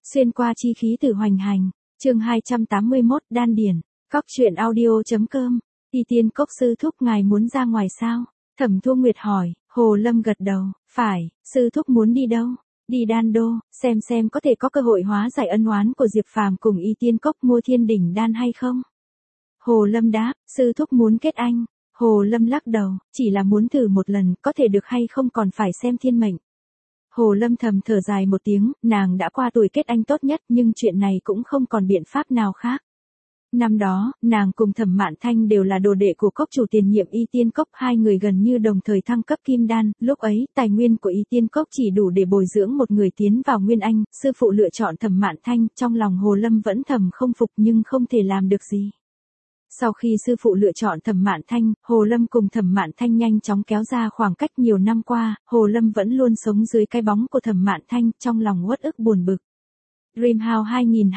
Xuyên qua chi khí từ hoành hành, chương 281 đan điển, Cóc truyện audio.com, Y Tiên Cốc sư thúc ngài muốn ra ngoài sao? Thẩm Thu Nguyệt hỏi, Hồ Lâm gật đầu, phải, sư thúc muốn đi đâu? Đi đan đô, xem có thể có cơ hội hóa giải ân oán của Diệp Phàm cùng Y Tiên Cốc mua thiên đỉnh đan hay không? Hồ Lâm đáp, sư thúc muốn kết anh. Hồ Lâm lắc đầu, chỉ là muốn thử một lần, có thể được hay không còn phải xem thiên mệnh. Hồ Lâm thầm thở dài một tiếng, nàng đã qua tuổi kết anh tốt nhất nhưng chuyện này cũng không còn biện pháp nào khác. Năm đó, nàng cùng Thẩm Mạn Thanh đều là đồ đệ của cốc chủ tiền nhiệm Y Tiên Cốc, hai người gần như đồng thời thăng cấp kim đan, lúc ấy, tài nguyên của Y Tiên Cốc chỉ đủ để bồi dưỡng một người tiến vào Nguyên Anh, sư phụ lựa chọn Thẩm Mạn Thanh, trong lòng Hồ Lâm vẫn thầm không phục nhưng không thể làm được gì. Sau khi sư phụ lựa chọn Thẩm Mạn Thanh, Hồ Lâm cùng Thẩm Mạn Thanh nhanh chóng kéo ra khoảng cách nhiều năm qua, Hồ Lâm vẫn luôn sống dưới cái bóng của Thẩm Mạn Thanh, trong lòng uất ức buồn bực. Dreamhouse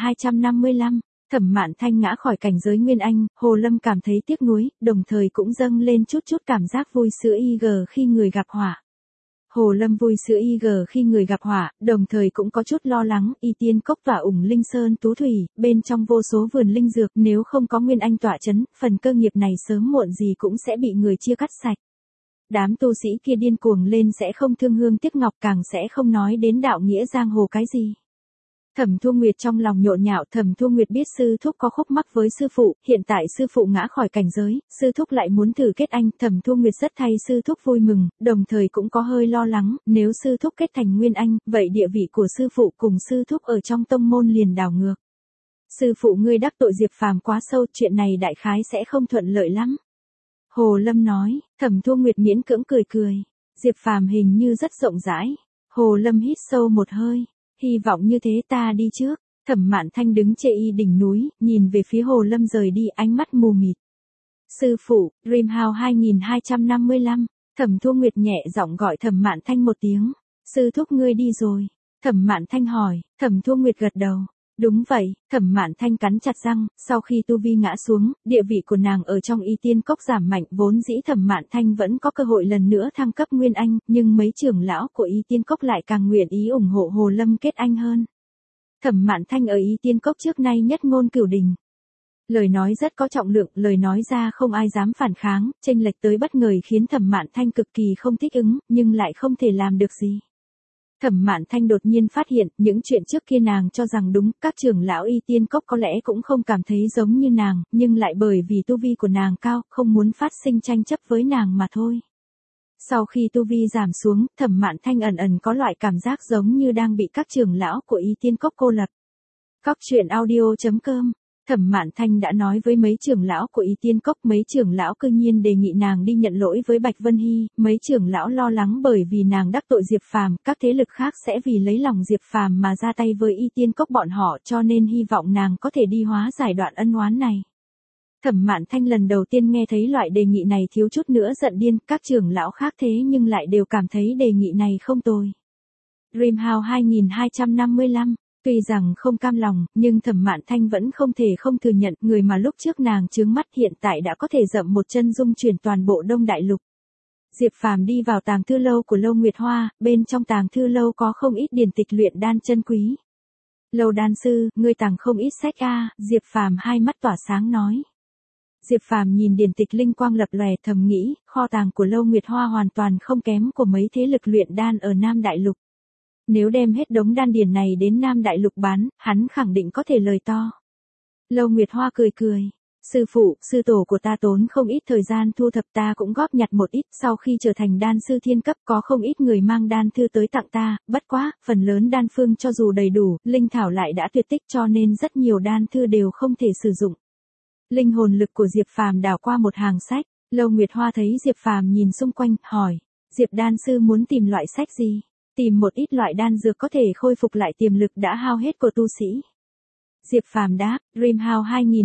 2255, Thẩm Mạn Thanh ngã khỏi cảnh giới Nguyên Anh, Hồ Lâm cảm thấy tiếc nuối, đồng thời cũng dâng lên chút cảm giác vui sữa IG khi người gặp họa. Hồ Lâm vui sữa IG khi người gặp họa, đồng thời cũng có chút lo lắng, Y Tiên Cốc tỏa ủng Linh Sơn Tú Thủy, bên trong vô số vườn linh dược, nếu không có Nguyên Anh tỏa chấn, phần cơ nghiệp này sớm muộn gì cũng sẽ bị người chia cắt sạch. Đám tu sĩ kia điên cuồng lên sẽ không thương hương tiếc ngọc, càng sẽ không nói đến đạo nghĩa giang hồ cái gì. Thẩm Thu Nguyệt trong lòng nhộn nhạo, Thẩm Thu Nguyệt biết sư thúc có khúc mắc với sư phụ, hiện tại sư phụ ngã khỏi cảnh giới, sư thúc lại muốn thử kết anh, Thẩm Thu Nguyệt rất thay sư thúc vui mừng, đồng thời cũng có hơi lo lắng, nếu sư thúc kết thành Nguyên Anh, vậy địa vị của sư phụ cùng sư thúc ở trong tông môn liền đảo ngược. Sư phụ ngươi đắc tội Diệp Phàm quá sâu, chuyện này đại khái sẽ không thuận lợi lắm. Hồ Lâm nói, Thẩm Thu Nguyệt miễn cưỡng cười, Diệp Phàm hình như rất rộng rãi. Hồ Lâm hít sâu một hơi. Hy vọng như thế, ta đi trước. Thẩm Mạn Thanh đứng chê y đỉnh núi, nhìn về phía Hồ Lâm rời đi, ánh mắt mù mịt. Sư phụ, Dreamhouse 2255, Thẩm Thu Nguyệt nhẹ giọng gọi Thẩm Mạn Thanh một tiếng. Sư thúc ngươi đi rồi. Thẩm Mạn Thanh hỏi, Thẩm Thu Nguyệt gật đầu. Đúng vậy, Thẩm Mạn Thanh cắn chặt răng, sau khi tu vi ngã xuống, địa vị của nàng ở trong Y Tiên Cốc giảm mạnh, vốn dĩ Thẩm Mạn Thanh vẫn có cơ hội lần nữa thăng cấp Nguyên Anh, nhưng mấy trưởng lão của Y Tiên Cốc lại càng nguyện ý ủng hộ Hồ Lâm kết anh hơn. Thẩm Mạn Thanh ở Y Tiên Cốc trước nay nhất ngôn cửu đình. Lời nói rất có trọng lượng, lời nói ra không ai dám phản kháng, chênh lệch tới bất ngờ khiến Thẩm Mạn Thanh cực kỳ không thích ứng, nhưng lại không thể làm được gì. Thẩm Mạn Thanh đột nhiên phát hiện, những chuyện trước kia nàng cho rằng đúng, các trưởng lão Y Tiên Cốc có lẽ cũng không cảm thấy giống như nàng, nhưng lại bởi vì tu vi của nàng cao, không muốn phát sinh tranh chấp với nàng mà thôi. Sau khi tu vi giảm xuống, Thẩm Mạn Thanh ẩn có loại cảm giác giống như đang bị các trưởng lão của Y Tiên Cốc cô lập. Cóc truyện audio.com, Thẩm Mạn Thanh đã nói với mấy trưởng lão của Y Tiên Cốc, mấy trưởng lão cư nhiên đề nghị nàng đi nhận lỗi với Bạch Vân Hy, mấy trưởng lão lo lắng bởi vì nàng đắc tội Diệp Phàm, các thế lực khác sẽ vì lấy lòng Diệp Phàm mà ra tay với Y Tiên Cốc bọn họ, cho nên hy vọng nàng có thể đi hóa giải đoạn ân oán này. Thẩm Mạn Thanh lần đầu tiên nghe thấy loại đề nghị này thiếu chút nữa giận điên, các trưởng lão khác thế nhưng lại đều cảm thấy đề nghị này không tồi. Dreamhouse 2255, tuy rằng không cam lòng, nhưng Thẩm Mạn Thanh vẫn không thể không thừa nhận, người mà lúc trước nàng chướng mắt hiện tại đã có thể dậm một chân dung chuyển toàn bộ Đông Đại Lục. Diệp Phàm đi vào tàng thư lâu của Lâu Nguyệt Hoa, bên trong tàng thư lâu có không ít điển tịch luyện đan chân quý. Lâu đan sư, ngươi tàng không ít sách a, Diệp Phàm hai mắt tỏa sáng nói. Diệp Phàm nhìn điển tịch linh quang lập lòe, thầm nghĩ, kho tàng của Lâu Nguyệt Hoa hoàn toàn không kém của mấy thế lực luyện đan ở Nam Đại Lục. Nếu đem hết đống đan điển này đến Nam Đại Lục bán, hắn khẳng định có thể lời to. Lâu Nguyệt Hoa cười. Sư phụ, sư tổ của ta tốn không ít thời gian thu thập, ta cũng góp nhặt một ít, sau khi trở thành đan sư thiên cấp có không ít người mang đan thư tới tặng ta, bất quá, phần lớn đan phương cho dù đầy đủ, linh thảo lại đã tuyệt tích cho nên rất nhiều đan thư đều không thể sử dụng. Linh hồn lực của Diệp Phàm đảo qua một hàng sách, Lâu Nguyệt Hoa thấy Diệp Phàm nhìn xung quanh, hỏi, Diệp đan sư muốn tìm loại sách gì? Tìm một ít loại đan dược có thể khôi phục lại tiềm lực đã hao hết của tu sĩ. Diệp Phàm đáp, Dreamhouse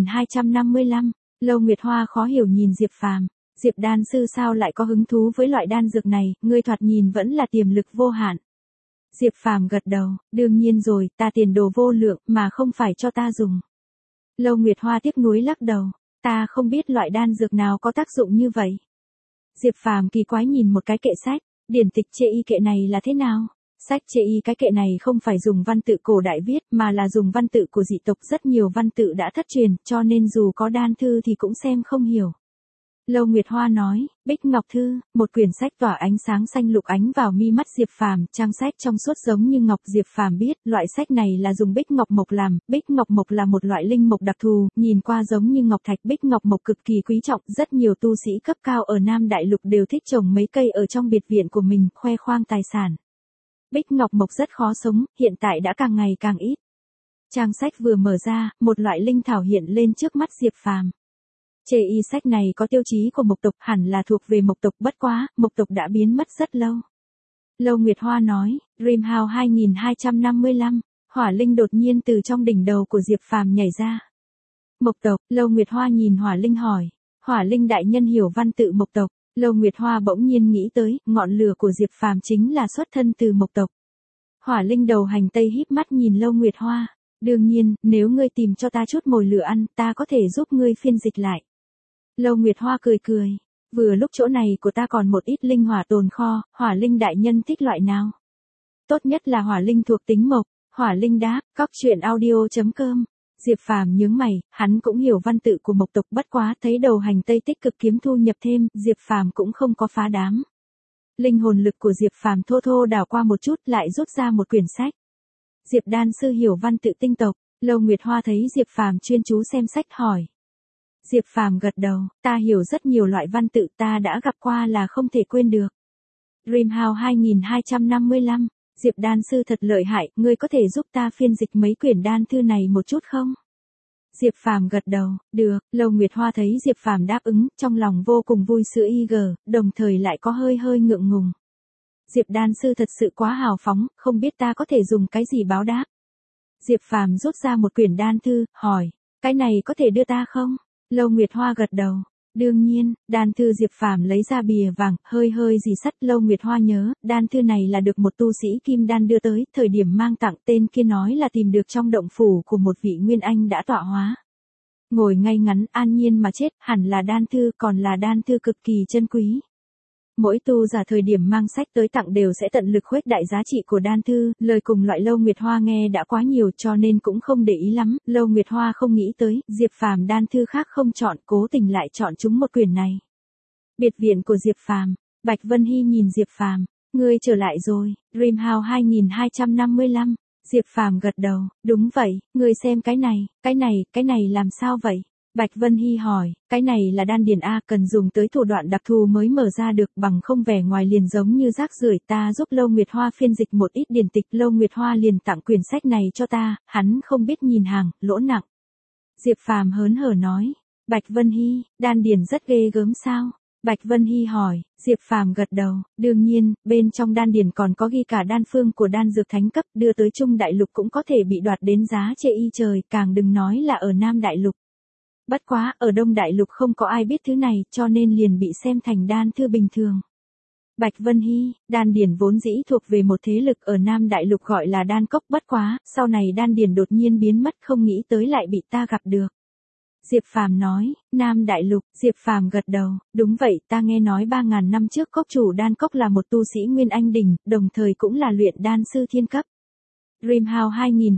2255, Lâu Nguyệt Hoa khó hiểu nhìn Diệp Phàm, Diệp đan sư sao lại có hứng thú với loại đan dược này, ngươi thoạt nhìn vẫn là tiềm lực vô hạn. Diệp Phàm gật đầu, đương nhiên rồi, ta tiền đồ vô lượng mà không phải cho ta dùng. Lâu Nguyệt Hoa tiếc nuối lắc đầu, ta không biết loại đan dược nào có tác dụng như vậy. Diệp Phàm kỳ quái nhìn một cái kệ sách, điển tịch chê y kệ này là thế nào? Sách chê y cái kệ này không phải dùng văn tự cổ đại viết mà là dùng văn tự của dị tộc, rất nhiều văn tự đã thất truyền, cho nên dù có đan thư thì cũng xem không hiểu. Lâu Nguyệt Hoa nói, Bích Ngọc Thư, một quyển sách tỏa ánh sáng xanh lục ánh vào mi mắt Diệp Phàm, trang sách trong suốt giống như ngọc. Diệp Phàm biết, loại sách này là dùng bích ngọc mộc làm, bích ngọc mộc là một loại linh mộc đặc thù, nhìn qua giống như ngọc thạch. Bích ngọc mộc cực kỳ quý trọng, rất nhiều tu sĩ cấp cao ở Nam Đại Lục đều thích trồng mấy cây ở trong biệt viện của mình, khoe khoang tài sản. Bích ngọc mộc rất khó sống, hiện tại đã càng ngày càng ít. Trang sách vừa mở ra, một loại linh thảo hiện lên trước mắt Diệp Phàm. Chê y sách này có tiêu chí của mộc tộc, hẳn là thuộc về mộc tộc, bất quá, mộc tộc đã biến mất rất lâu. Lâu Nguyệt Hoa nói, Dreamhouse 2255, hỏa linh đột nhiên từ trong đỉnh đầu của Diệp Phàm nhảy ra. Mộc tộc, Lâu Nguyệt Hoa nhìn hỏa linh hỏi, hỏa linh đại nhân hiểu văn tự mộc tộc. Lâu Nguyệt Hoa bỗng nhiên nghĩ tới, ngọn lửa của Diệp Phàm chính là xuất thân từ mộc tộc. Hỏa linh đầu hành tây híp mắt nhìn Lâu Nguyệt Hoa, đương nhiên, nếu ngươi tìm cho ta chút mồi lửa ăn, ta có thể giúp ngươi phiên dịch lại. Lâu Nguyệt Hoa cười cười, vừa lúc chỗ này của ta còn một ít linh hỏa tồn kho, hỏa linh đại nhân thích loại nào? Tốt nhất là hỏa linh thuộc tính mộc. Hỏa linh đáp, coctruyện.audio.com. Diệp Phàm nhướng mày, hắn cũng hiểu văn tự của mộc tộc, bất quá thấy đầu hành tây tích cực kiếm thu nhập thêm, Diệp Phàm cũng không có phá đám. Linh hồn lực của Diệp Phàm thô thô đảo qua một chút, lại rút ra một quyển sách. Diệp đan sư hiểu văn tự tinh tộc. Lâu Nguyệt Hoa thấy Diệp Phàm chuyên chú xem sách hỏi. Diệp Phàm gật đầu, ta hiểu rất nhiều loại văn tự, ta đã gặp qua là không thể quên được. Dreamhouse 2255, Diệp đan sư thật lợi hại, ngươi có thể giúp ta phiên dịch mấy quyển đan thư này một chút không? Diệp Phàm gật đầu, được. Lâu Nguyệt Hoa thấy Diệp Phàm đáp ứng, trong lòng vô cùng vui sữa đồng thời lại có hơi ngượng ngùng. Diệp đan sư thật sự quá hào phóng, không biết ta có thể dùng cái gì báo đáp. Diệp Phàm rút ra một quyển đan thư, hỏi, cái này có thể đưa ta không? Lâu Nguyệt Hoa gật đầu. Đương nhiên, đan thư. Diệp Phàm lấy ra bìa vàng, hơi rì sắt. Lâu Nguyệt Hoa nhớ, đan thư này là được một tu sĩ kim đan đưa tới, thời điểm mang tặng, tên kia nói là tìm được trong động phủ của một vị nguyên anh đã tọa hóa. Ngồi ngay ngắn, an nhiên mà chết, hẳn là đan thư, còn là đan thư cực kỳ chân quý. Mỗi tu giả thời điểm mang sách tới tặng đều sẽ tận lực khuếch đại giá trị của đan thư, lời cùng loại Lâu Nguyệt Hoa nghe đã quá nhiều cho nên cũng không để ý lắm. Lâu Nguyệt Hoa không nghĩ tới, Diệp Phàm đan thư khác không chọn, cố tình lại chọn chúng một quyển này. Biệt viện của Diệp Phàm. Bạch Vân Hy nhìn Diệp Phàm, ngươi trở lại rồi. Dreamhouse 2255. Diệp Phàm gật đầu, đúng vậy, ngươi xem cái này làm sao vậy? Bạch Vân Hy hỏi, cái này là đan điền A, cần dùng tới thủ đoạn đặc thù mới mở ra được, bằng không vẻ ngoài liền giống như rác rưởi. Ta giúp Lâu Nguyệt Hoa phiên dịch một ít điển tịch, Lâu Nguyệt Hoa liền tặng quyển sách này cho ta, hắn không biết nhìn hàng, lỗ nặng. Diệp Phàm hớn hở nói, Bạch Vân Hy, đan điền rất ghê gớm sao? Bạch Vân Hy hỏi, Diệp Phàm gật đầu, đương nhiên, bên trong đan điền còn có ghi cả đan phương của đan dược thánh cấp, đưa tới Trung Đại Lục cũng có thể bị đoạt đến giá chê y trời, càng đừng nói là ở Nam Đại Lục. Bất quá, ở Đông Đại Lục không có ai biết thứ này, cho nên liền bị xem thành đan thư bình thường. Bạch Vân Hy, đan điển vốn dĩ thuộc về một thế lực ở Nam Đại Lục gọi là đan cốc, bất quá, sau này đan điển đột nhiên biến mất, không nghĩ tới lại bị ta gặp được. Diệp Phàm nói, Nam Đại Lục. Diệp Phàm gật đầu, đúng vậy, ta nghe nói 3.000 năm trước cốc chủ đan cốc là một tu sĩ Nguyên Anh đỉnh, đồng thời cũng là luyện đan sư thiên cấp. Dreamhouse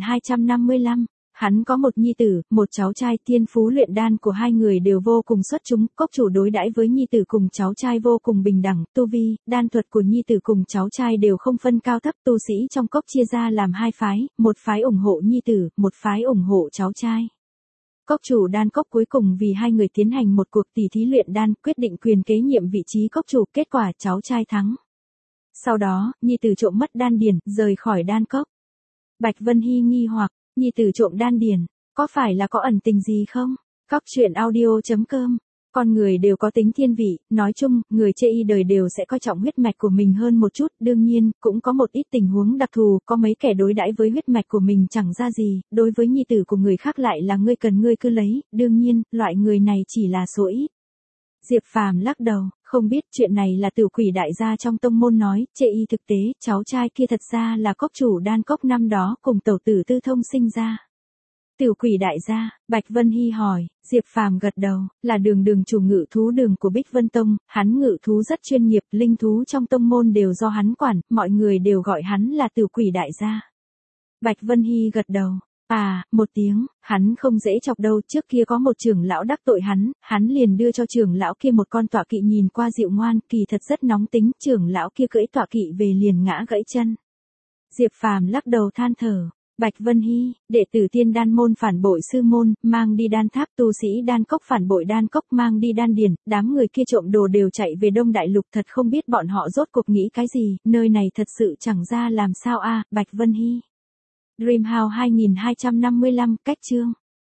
2255. Hắn có một nhi tử, một cháu trai, thiên phú luyện đan của hai người đều vô cùng xuất chúng, cốc chủ đối đãi với nhi tử cùng cháu trai vô cùng bình đẳng, tu vi, đan thuật của nhi tử cùng cháu trai đều không phân cao thấp, tu sĩ trong cốc chia ra làm hai phái, một phái ủng hộ nhi tử, một phái ủng hộ cháu trai. Cốc chủ đan cốc cuối cùng vì hai người tiến hành một cuộc tỷ thí luyện đan, quyết định quyền kế nhiệm vị trí cốc chủ, kết quả cháu trai thắng. Sau đó, nhi tử trộm mất đan điển, rời khỏi đan cốc. Bạch Vân Hy nghi hoặc, nhi tử trộm đan điển, có phải là có ẩn tình gì không? Coctruyện.audio.com. Con người đều có tính thiên vị, nói chung, người chê y đời đều sẽ coi trọng huyết mạch của mình hơn một chút, đương nhiên, cũng có một ít tình huống đặc thù, có mấy kẻ đối đãi với huyết mạch của mình chẳng ra gì, đối với nhi tử của người khác lại là ngươi cần ngươi cứ lấy, đương nhiên, loại người này chỉ là số ít. Diệp Phàm lắc đầu, không biết, chuyện này là Tử Quỷ đại gia trong tông môn nói, chê y thực tế, cháu trai kia thật ra là cốc chủ đan cốc năm đó cùng tẩu tử Tư Thông sinh ra. Tiểu quỷ đại gia, Bạch Vân Hy hỏi, Diệp Phàm gật đầu, là đường chủ ngự thú đường của Bích Vân Tông, hắn ngự thú rất chuyên nghiệp, linh thú trong tông môn đều do hắn quản, mọi người đều gọi hắn là tiểu quỷ đại gia. Bạch Vân Hy gật đầu, một tiếng, hắn không dễ chọc đâu, trước kia có một trưởng lão đắc tội hắn liền đưa cho trưởng lão kia một con tọa kỵ nhìn qua dịu ngoan, kỳ thật rất nóng tính, trưởng lão kia cưỡi tọa kỵ về liền ngã gãy chân. Diệp Phàm lắc đầu than thở. Bạch Vân Hy, đệ tử Tiên Đan môn phản bội sư môn, mang đi đan tháp, tu sĩ đan cốc phản bội đan cốc, mang đi đan điền, đám người kia trộm đồ đều chạy về Đông Đại Lục, thật không biết bọn họ rốt cuộc nghĩ cái gì, nơi này thật sự chẳng ra làm sao Bạch Vân Hy. Dreamhouse 2255, cách chương.